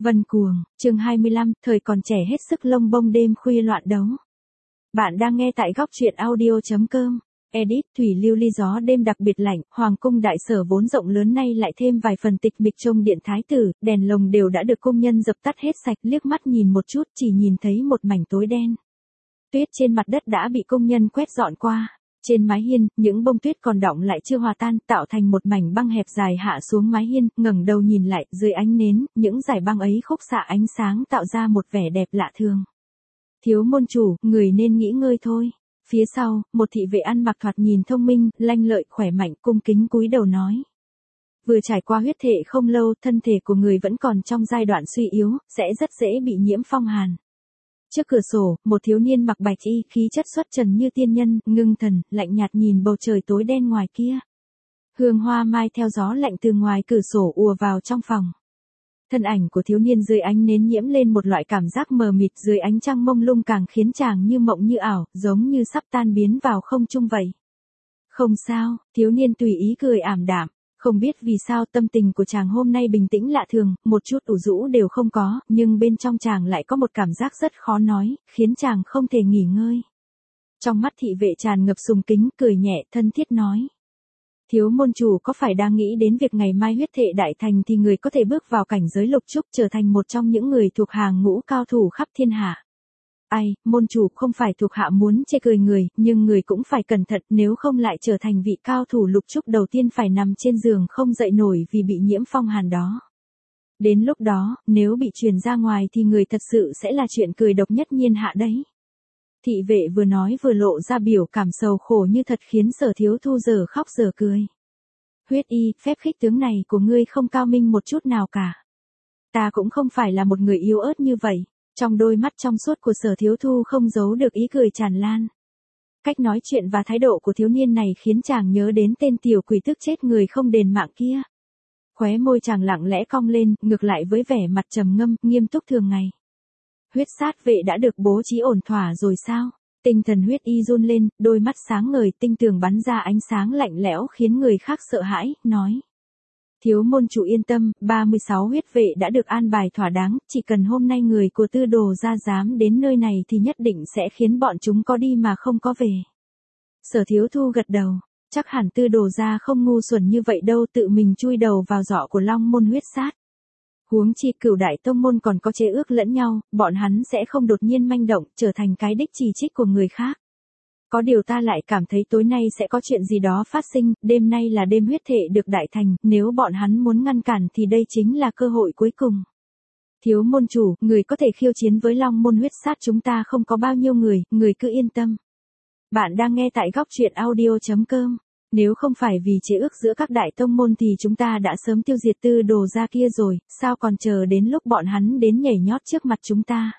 Vân Cuồng, chương 25, thời còn trẻ hết sức lông bông đêm khuya loạn đấu. Bạn đang nghe tại góc truyện audio.com. Edit, thủy lưu ly gió đêm đặc biệt lạnh, hoàng cung đại sở vốn rộng lớn nay lại thêm vài phần tịch mịch trông điện thái tử, đèn lồng đều đã được công nhân dập tắt hết sạch, liếc mắt nhìn một chút chỉ nhìn thấy một mảnh tối đen. Tuyết trên mặt đất đã bị công nhân quét dọn qua. Trên mái hiên, những bông tuyết còn đọng lại chưa hòa tan, tạo thành một mảnh băng hẹp dài hạ xuống mái hiên, ngẩng đầu nhìn lại, dưới ánh nến, những dải băng ấy khúc xạ ánh sáng tạo ra một vẻ đẹp lạ thường. Thiếu môn chủ, người nên nghỉ ngơi thôi. Phía sau, một thị vệ ăn mặc thoạt nhìn thông minh, lanh lợi, khỏe mạnh, cung kính cúi đầu nói. Vừa trải qua huyết thệ không lâu, thân thể của người vẫn còn trong giai đoạn suy yếu, sẽ rất dễ bị nhiễm phong hàn. Trước cửa sổ, một thiếu niên mặc bạch y, khí chất xuất trần như tiên nhân, ngưng thần, lạnh nhạt nhìn bầu trời tối đen ngoài kia. Hương hoa mai theo gió lạnh từ ngoài cửa sổ ùa vào trong phòng. Thân ảnh của thiếu niên dưới ánh nến nhiễm lên một loại cảm giác mờ mịt, dưới ánh trăng mông lung càng khiến chàng như mộng như ảo, giống như sắp tan biến vào không trung vậy. Không sao, thiếu niên tùy ý cười ảm đạm. Không biết vì sao tâm tình của chàng hôm nay bình tĩnh lạ thường, một chút ủ rũ đều không có, nhưng bên trong chàng lại có một cảm giác rất khó nói, khiến chàng không thể nghỉ ngơi. Trong mắt thị vệ tràn ngập sùng kính, cười nhẹ, thân thiết nói. Thiếu môn chủ có phải đang nghĩ đến việc ngày mai huyết thệ đại thành thì người có thể bước vào cảnh giới lục trúc trở thành một trong những người thuộc hàng ngũ cao thủ khắp thiên hạ. Ai, môn chủ không phải thuộc hạ muốn chê cười người, nhưng người cũng phải cẩn thận, nếu không lại trở thành vị cao thủ lục trúc đầu tiên phải nằm trên giường không dậy nổi vì bị nhiễm phong hàn đó. Đến lúc đó, nếu bị truyền ra ngoài thì người thật sự sẽ là chuyện cười độc nhất nhiên hạ đấy. Thị vệ vừa nói vừa lộ ra biểu cảm sầu khổ như thật khiến Sở Thiếu Thu giờ khóc giờ cười. Huyết y, phép khích tướng này của ngươi không cao minh một chút nào cả. Ta cũng không phải là một người yếu ớt như vậy. Trong đôi mắt trong suốt của Sở Thiếu Thu không giấu được ý cười tràn lan. Cách nói chuyện và thái độ của thiếu niên này khiến chàng nhớ đến tên tiểu quỷ tức chết người không đền mạng kia. Khóe môi chàng lặng lẽ cong lên, ngược lại với vẻ mặt trầm ngâm, nghiêm túc thường ngày. Huyết sát vệ đã được bố trí ổn thỏa rồi sao? Tinh thần huyết y run lên, đôi mắt sáng ngời, tinh tường bắn ra ánh sáng lạnh lẽo khiến người khác sợ hãi, nói. Thiếu môn chủ yên tâm, 36 huyết vệ đã được an bài thỏa đáng, chỉ cần hôm nay người của Tư Đồ gia dám đến nơi này thì nhất định sẽ khiến bọn chúng có đi mà không có về. Sở Thiếu Thu gật đầu, chắc hẳn Tư Đồ gia không ngu xuẩn như vậy đâu, tự mình chui đầu vào giỏ của Long môn huyết sát. Huống chi Cửu đại tông môn còn có chế ước lẫn nhau, bọn hắn sẽ không đột nhiên manh động, trở thành cái đích chỉ trích của người khác. Có điều ta lại cảm thấy tối nay sẽ có chuyện gì đó phát sinh, đêm nay là đêm huyết thệ được đại thành, nếu bọn hắn muốn ngăn cản thì đây chính là cơ hội cuối cùng. Thiếu môn chủ, người có thể khiêu chiến với Long môn huyết sát, chúng ta không có bao nhiêu người cứ yên tâm. Bạn đang nghe tại góc truyện audio.com. Nếu không phải vì chế ước giữa các đại tông môn thì chúng ta đã sớm tiêu diệt Tư Đồ gia kia rồi, sao còn chờ đến lúc bọn hắn đến nhảy nhót trước mặt chúng ta.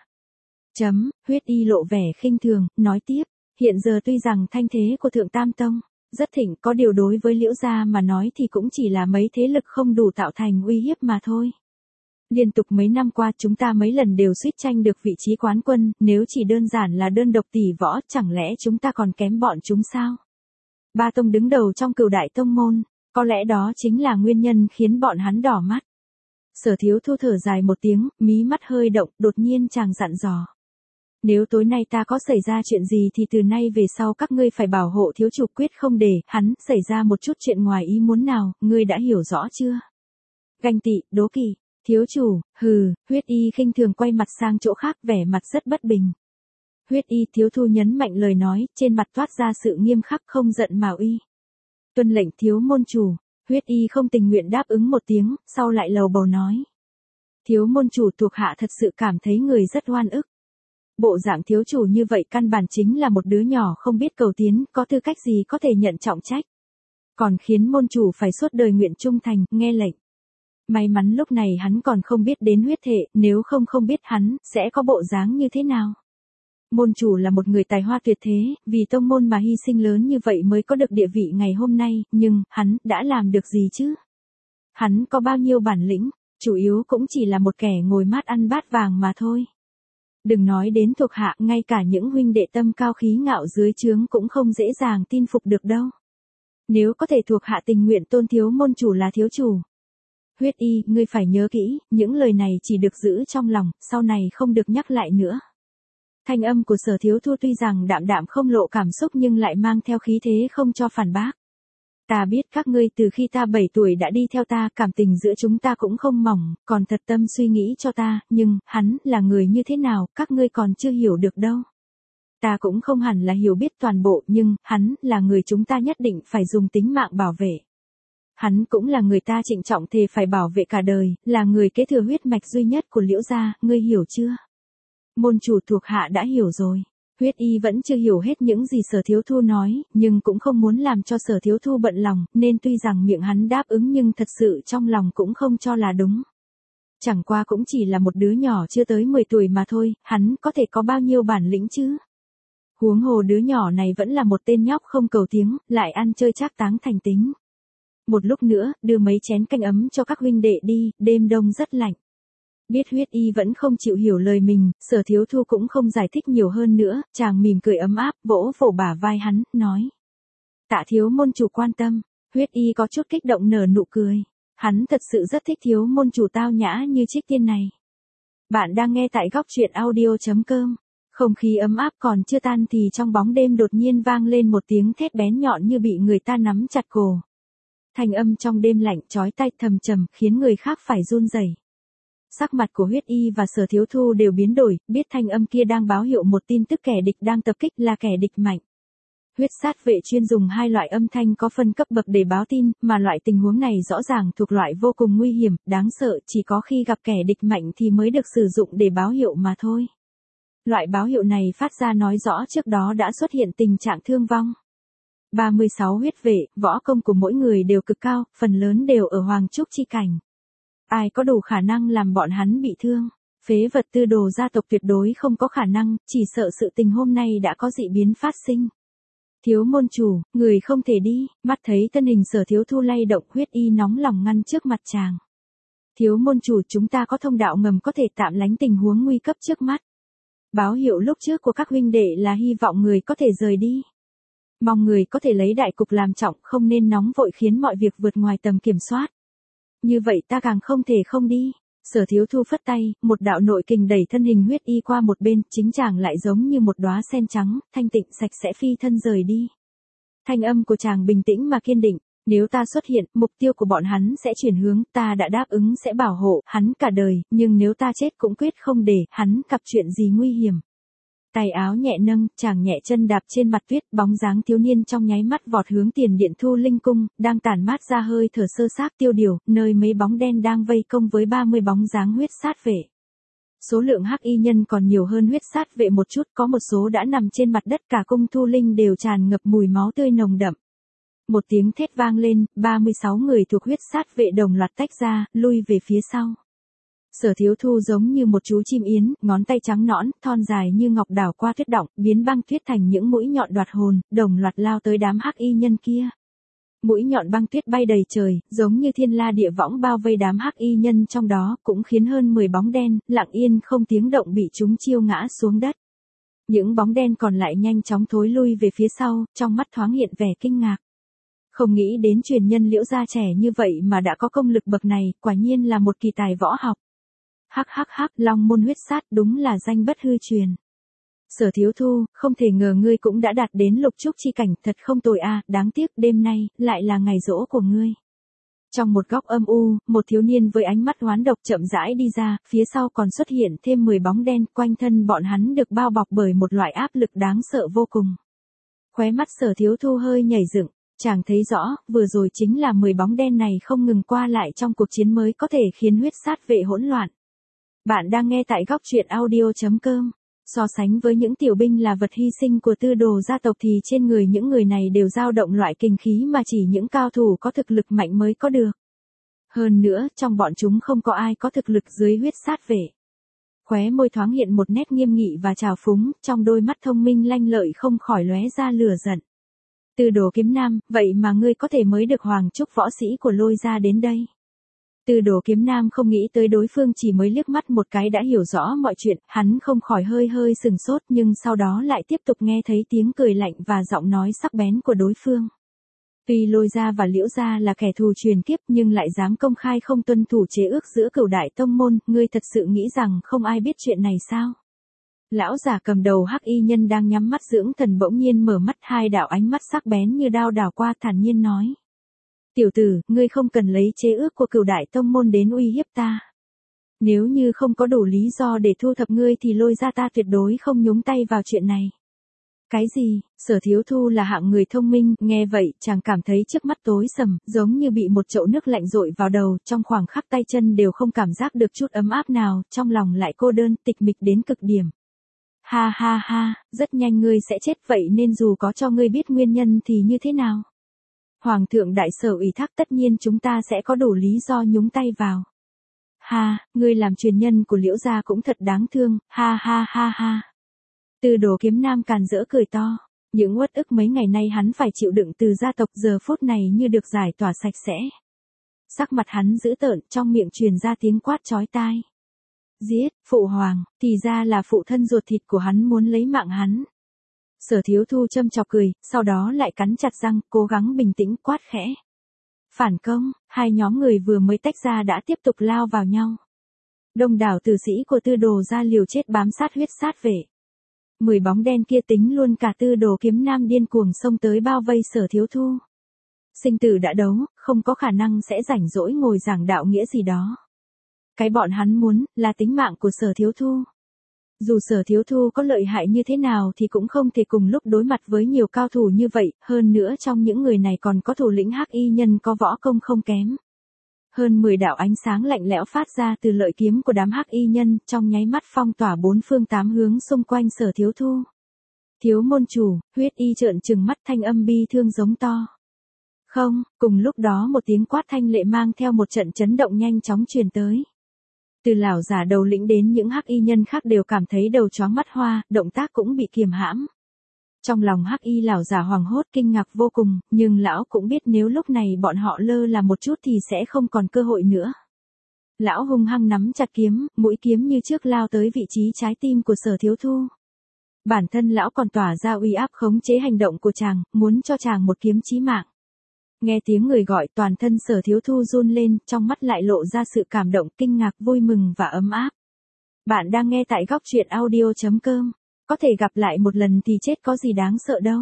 Huyết y lộ vẻ khinh thường, nói tiếp. Hiện giờ tuy rằng thanh thế của Thượng Tam Tông rất thịnh, có điều đối với Liễu gia mà nói thì cũng chỉ là mấy thế lực không đủ tạo thành uy hiếp mà thôi. Liên tục mấy năm qua chúng ta mấy lần đều suýt tranh được vị trí quán quân, nếu chỉ đơn giản là đơn độc tỷ võ chẳng lẽ chúng ta còn kém bọn chúng sao? Ba tông đứng đầu trong Cửu đại tông môn, có lẽ đó chính là nguyên nhân khiến bọn hắn đỏ mắt. Sở Thiếu Thu thở dài một tiếng, mí mắt hơi động, đột nhiên chàng dặn dò. Nếu tối nay ta có xảy ra chuyện gì thì từ nay về sau các ngươi phải bảo hộ thiếu chủ, quyết không để hắn xảy ra một chút chuyện ngoài ý muốn nào, ngươi đã hiểu rõ chưa? Ganh tị, đố kỵ, thiếu chủ, huyết y khinh thường quay mặt sang chỗ khác, vẻ mặt rất bất bình. Huyết y Thiếu Thu nhấn mạnh lời nói, trên mặt toát ra sự nghiêm khắc, không giận mà uy. Tuân lệnh thiếu môn chủ. Huyết y không tình nguyện đáp ứng một tiếng, sau lại lầu bầu nói. Thiếu môn chủ, thuộc hạ thật sự cảm thấy người rất oan ức. Bộ dạng thiếu chủ như vậy căn bản chính là một đứa nhỏ không biết cầu tiến, có tư cách gì có thể nhận trọng trách. Còn khiến môn chủ phải suốt đời nguyện trung thành, nghe lệnh. May mắn lúc này hắn còn không biết đến huyết thệ, nếu không biết hắn sẽ có bộ dáng như thế nào. Môn chủ là một người tài hoa tuyệt thế, vì tông môn mà hy sinh lớn như vậy mới có được địa vị ngày hôm nay, nhưng hắn đã làm được gì chứ? Hắn có bao nhiêu bản lĩnh, chủ yếu cũng chỉ là một kẻ ngồi mát ăn bát vàng mà thôi. Đừng nói đến thuộc hạ, ngay cả những huynh đệ tâm cao khí ngạo dưới trướng cũng không dễ dàng tin phục được đâu. Nếu có thể thuộc hạ tình nguyện tôn thiếu môn chủ là thiếu chủ. Huyết Y, ngươi phải nhớ kỹ, những lời này chỉ được giữ trong lòng, sau này không được nhắc lại nữa. Thanh âm của Sở Thiếu Thu tuy rằng đạm đạm không lộ cảm xúc nhưng lại mang theo khí thế không cho phản bác. Ta biết các ngươi từ khi ta 7 tuổi đã đi theo ta, cảm tình giữa chúng ta cũng không mỏng, còn thật tâm suy nghĩ cho ta, nhưng, hắn, là người như thế nào, các ngươi còn chưa hiểu được đâu. Ta cũng không hẳn là hiểu biết toàn bộ, nhưng, hắn, là người chúng ta nhất định phải dùng tính mạng bảo vệ. Hắn cũng là người ta trịnh trọng thề phải bảo vệ cả đời, là người kế thừa huyết mạch duy nhất của Liễu gia, ngươi hiểu chưa? Môn chủ thuộc hạ đã hiểu rồi. Huyết Y vẫn chưa hiểu hết những gì Sở Thiếu Thu nói, nhưng cũng không muốn làm cho Sở Thiếu Thu bận lòng, nên tuy rằng miệng hắn đáp ứng nhưng thật sự trong lòng cũng không cho là đúng. Chẳng qua cũng chỉ là một đứa nhỏ chưa tới 10 tuổi mà thôi, hắn có thể có bao nhiêu bản lĩnh chứ? Huống hồ đứa nhỏ này vẫn là một tên nhóc không cầu tiếng, lại ăn chơi trác táng thành tính. Một lúc nữa, đưa mấy chén canh ấm cho các huynh đệ đi, đêm đông rất lạnh. Biết Huyết Y vẫn không chịu hiểu lời mình, Sở Thiếu Thu cũng không giải thích nhiều hơn nữa, chàng mỉm cười ấm áp, vỗ vỗ bả vai hắn, nói. Tạ thiếu môn chủ quan tâm, Huyết Y có chút kích động nở nụ cười. Hắn thật sự rất thích thiếu môn chủ tao nhã như Trích Tiên này. Bạn đang nghe tại góc truyện audio.com. Không khí ấm áp còn chưa tan thì trong bóng đêm đột nhiên vang lên một tiếng thét bén nhọn như bị người ta nắm chặt cổ. Thanh âm trong đêm lạnh chói tai thầm trầm khiến người khác phải run rẩy. Sắc mặt của Huyết Y và Sở Thiếu Thu đều biến đổi, biết thanh âm kia đang báo hiệu một tin tức kẻ địch đang tập kích là kẻ địch mạnh. Huyết sát vệ chuyên dùng hai loại âm thanh có phân cấp bậc để báo tin, mà loại tình huống này rõ ràng thuộc loại vô cùng nguy hiểm, đáng sợ, chỉ có khi gặp kẻ địch mạnh thì mới được sử dụng để báo hiệu mà thôi. Loại báo hiệu này phát ra nói rõ trước đó đã xuất hiện tình trạng thương vong. 36 huyết vệ, võ công của mỗi người đều cực cao, phần lớn đều ở Hoàng Trúc chi cảnh. Ai có đủ khả năng làm bọn hắn bị thương? Phế vật Tư Đồ gia tộc tuyệt đối không có khả năng, chỉ sợ sự tình hôm nay đã có dị biến phát sinh. Thiếu môn chủ, người không thể đi, mắt thấy thân hình Sở Thiếu Thu lay động, Huyết Y nóng lòng ngăn trước mặt chàng. Thiếu môn chủ, chúng ta có thông đạo ngầm có thể tạm lánh tình huống nguy cấp trước mắt. Báo hiệu lúc trước của các huynh đệ là hy vọng người có thể rời đi. Mong người có thể lấy đại cục làm trọng, không nên nóng vội khiến mọi việc vượt ngoài tầm kiểm soát. Như vậy ta càng không thể không đi. Sở Thiếu Thu phất tay, một đạo nội kình đẩy thân hình Huyết Y qua một bên, chính chàng lại giống như một đóa sen trắng, thanh tịnh sạch sẽ phi thân rời đi. Thanh âm của chàng bình tĩnh mà kiên định, nếu ta xuất hiện, mục tiêu của bọn hắn sẽ chuyển hướng, ta đã đáp ứng sẽ bảo hộ hắn cả đời, nhưng nếu ta chết cũng quyết không để hắn gặp chuyện gì nguy hiểm. Tay áo nhẹ nâng, chàng nhẹ chân đạp trên mặt tuyết, bóng dáng thiếu niên trong nháy mắt vọt hướng Tiền Điện Thu Linh cung, đang tản mát ra hơi thở sơ xác tiêu điều, nơi mấy bóng đen đang vây công với 30 bóng dáng huyết sát vệ. Số lượng hắc y nhân còn nhiều hơn huyết sát vệ một chút, có một số đã nằm trên mặt đất, cả cung Thu Linh đều tràn ngập mùi máu tươi nồng đậm. Một tiếng thét vang lên, 36 người thuộc huyết sát vệ đồng loạt tách ra, lui về phía sau. Sở Thiếu Thu giống như một chú chim yến, ngón tay trắng nõn, thon dài như ngọc đảo qua tuyết động, biến băng tuyết thành những mũi nhọn đoạt hồn, đồng loạt lao tới đám hắc y nhân kia. Mũi nhọn băng tuyết bay đầy trời, giống như thiên la địa võng bao vây đám hắc y nhân trong đó, cũng khiến hơn 10 bóng đen, lặng yên không tiếng động bị chúng chiêu ngã xuống đất. Những bóng đen còn lại nhanh chóng thối lui về phía sau, trong mắt thoáng hiện vẻ kinh ngạc. Không nghĩ đến truyền nhân Liễu gia trẻ như vậy mà đã có công lực bậc này, quả nhiên là một kỳ tài võ học. Hắc hắc hắc, Long môn huyết sát đúng là danh bất hư truyền. Sở Thiếu Thu, không thể ngờ ngươi cũng đã đạt đến lục trúc chi cảnh, thật không tồi a, đáng tiếc đêm nay, lại là ngày giỗ của ngươi. Trong một góc âm u, một thiếu niên với ánh mắt oán độc chậm rãi đi ra, phía sau còn xuất hiện thêm 10 bóng đen, quanh thân bọn hắn được bao bọc bởi một loại áp lực đáng sợ vô cùng. Khóe mắt Sở Thiếu Thu hơi nhảy dựng, chàng thấy rõ, vừa rồi chính là 10 bóng đen này không ngừng qua lại trong cuộc chiến mới có thể khiến huyết sát vệ hỗn loạn. Bạn đang nghe tại góc truyện audio.com. So sánh với những tiểu binh là vật hy sinh của Tư Đồ gia tộc thì trên người những người này đều dao động loại kình khí mà chỉ những cao thủ có thực lực mạnh mới có được. Hơn nữa, trong bọn chúng không có ai có thực lực dưới huyết sát vệ. Khóe môi thoáng hiện một nét nghiêm nghị và trào phúng, trong đôi mắt thông minh lanh lợi không khỏi lóe ra lửa giận. Tư Đồ Kiếm Nam, vậy mà ngươi có thể mới được Hoàng Trúc võ sĩ của Lôi gia đến đây. Tư Đồ Kiếm Nam không nghĩ tới đối phương chỉ mới liếc mắt một cái đã hiểu rõ mọi chuyện, hắn không khỏi hơi sừng sốt nhưng sau đó lại tiếp tục nghe thấy tiếng cười lạnh và giọng nói sắc bén của đối phương. Tuy Lôi gia và Liễu gia là kẻ thù truyền kiếp nhưng lại dám công khai không tuân thủ chế ước giữa Cửu đại tông môn, ngươi thật sự nghĩ rằng không ai biết chuyện này sao? Lão giả cầm đầu hắc y nhân đang nhắm mắt dưỡng thần bỗng nhiên mở mắt, hai đạo ánh mắt sắc bén như đao đảo qua, thản nhiên nói. Tiểu tử, ngươi không cần lấy chế ước của Cửu đại tông môn đến uy hiếp ta. Nếu như không có đủ lý do để thu thập ngươi thì Lôi gia ta tuyệt đối không nhúng tay vào chuyện này. Cái gì? Sở Thiếu Thu là hạng người thông minh, nghe vậy chàng cảm thấy trước mắt tối sầm, giống như bị một chậu nước lạnh dội vào đầu, trong khoảng khắc tay chân đều không cảm giác được chút ấm áp nào, trong lòng lại cô đơn, tịch mịch đến cực điểm. Ha ha ha, rất nhanh ngươi sẽ chết, vậy nên dù có cho ngươi biết nguyên nhân thì như thế nào? Hoàng thượng đại sở ủy thác, tất nhiên chúng ta sẽ có đủ lý do nhúng tay vào. Ha, ngươi làm truyền nhân của Liễu gia cũng thật đáng thương, ha ha ha ha. Tư Đồ Kiếm Nam càn rỡ cười to, những uất ức mấy ngày nay hắn phải chịu đựng từ gia tộc giờ phút này như được giải tỏa sạch sẽ. Sắc mặt hắn dữ tợn, trong miệng truyền ra tiếng quát chói tai. Giết, phụ hoàng, thì ra là phụ thân ruột thịt của hắn muốn lấy mạng hắn. Sở Thiếu Thu châm chọc cười, sau đó lại cắn chặt răng, cố gắng bình tĩnh quát khẽ. Phản công, hai nhóm người vừa mới tách ra đã tiếp tục lao vào nhau. Đông đảo tử sĩ của Tư Đồ gia liều chết bám sát huyết sát vệ. 10 bóng đen kia tính luôn cả Tư Đồ Kiếm Nam điên cuồng xông tới bao vây Sở Thiếu Thu. Sinh tử đã đấu, không có khả năng sẽ rảnh rỗi ngồi giảng đạo nghĩa gì đó. Cái bọn hắn muốn, là tính mạng của Sở Thiếu Thu. Dù Sở Thiếu Thu có lợi hại như thế nào thì cũng không thể cùng lúc đối mặt với nhiều cao thủ như vậy, hơn nữa trong những người này còn có thủ lĩnh hắc y nhân có võ công không kém. Hơn 10 đạo ánh sáng lạnh lẽo phát ra từ lợi kiếm của đám hắc y nhân, trong nháy mắt phong tỏa bốn phương tám hướng xung quanh Sở Thiếu Thu. Thiếu môn chủ, huyết y trợn trừng mắt, thanh âm bi thương giống to. Không, cùng lúc đó một tiếng quát thanh lệ mang theo một trận chấn động nhanh chóng truyền tới. Từ lão giả đầu lĩnh đến những hắc y nhân khác đều cảm thấy đầu chóng mắt hoa, động tác cũng bị kiềm hãm. Trong lòng hắc y lão giả hoảng hốt kinh ngạc vô cùng, nhưng lão cũng biết nếu lúc này bọn họ lơ là một chút thì sẽ không còn cơ hội nữa. Lão hung hăng nắm chặt kiếm, mũi kiếm như trước lao tới vị trí trái tim của Sở Thiếu Thu. Bản thân lão còn tỏa ra uy áp khống chế hành động của chàng, muốn cho chàng một kiếm chí mạng. Nghe tiếng người gọi, toàn thân Sở Thiếu Thu run lên, trong mắt lại lộ ra sự cảm động, kinh ngạc, vui mừng và ấm áp. Bạn đang nghe tại góc truyện audio.com. Có thể gặp lại một lần thì chết có gì đáng sợ đâu.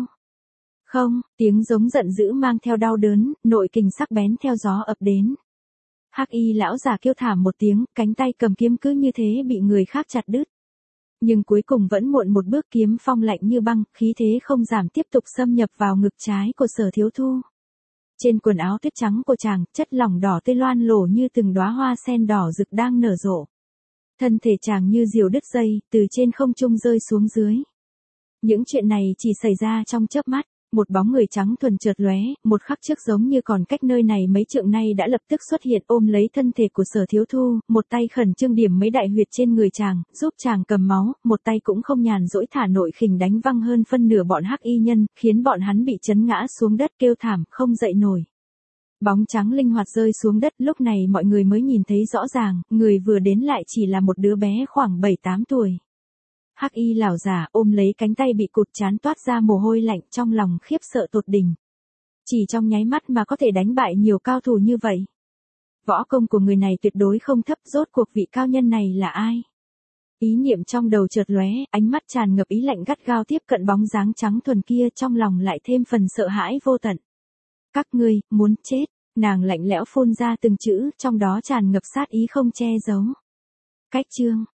Không, tiếng giống giận dữ mang theo đau đớn, nội kình sắc bén theo gió ập đến. Hắc y lão già kêu thảm một tiếng, cánh tay cầm kiếm cứ như thế bị người khác chặt đứt. Nhưng cuối cùng vẫn muộn một bước, kiếm phong lạnh như băng, khí thế không giảm tiếp tục xâm nhập vào ngực trái của Sở Thiếu Thu. Trên quần áo tuyết trắng của chàng, chất lỏng đỏ tươi loan lổ như từng đóa hoa sen đỏ rực đang nở rộ. Thân thể chàng như diều đứt dây, từ trên không trung rơi xuống dưới. Những chuyện này chỉ xảy ra trong chớp mắt, một bóng người trắng thuần chợt lóe, một khắc trước giống như còn cách nơi này mấy trượng nay đã lập tức xuất hiện ôm lấy thân thể của Sở Thiếu Thu, một tay khẩn trương điểm mấy đại huyệt trên người chàng, giúp chàng cầm máu, một tay cũng không nhàn rỗi thả nội kình đánh văng hơn phân nửa bọn hắc y nhân, khiến bọn hắn bị chấn ngã xuống đất kêu thảm, không dậy nổi. Bóng trắng linh hoạt rơi xuống đất, lúc này mọi người mới nhìn thấy rõ ràng, người vừa đến lại chỉ là một đứa bé khoảng 7-8 tuổi. Hắc y lão giả ôm lấy cánh tay bị cụt, trán toát ra mồ hôi lạnh, trong lòng khiếp sợ tột đỉnh. Chỉ trong nháy mắt mà có thể đánh bại nhiều cao thủ như vậy. Võ công của người này tuyệt đối không thấp, rốt cuộc vị cao nhân này là ai? Ý niệm trong đầu chợt lóe, ánh mắt tràn ngập ý lạnh gắt gao tiếp cận bóng dáng trắng thuần kia, trong lòng lại thêm phần sợ hãi vô tận. Các ngươi, muốn chết, nàng lạnh lẽo phun ra từng chữ, trong đó tràn ngập sát ý không che giấu. Cách chương.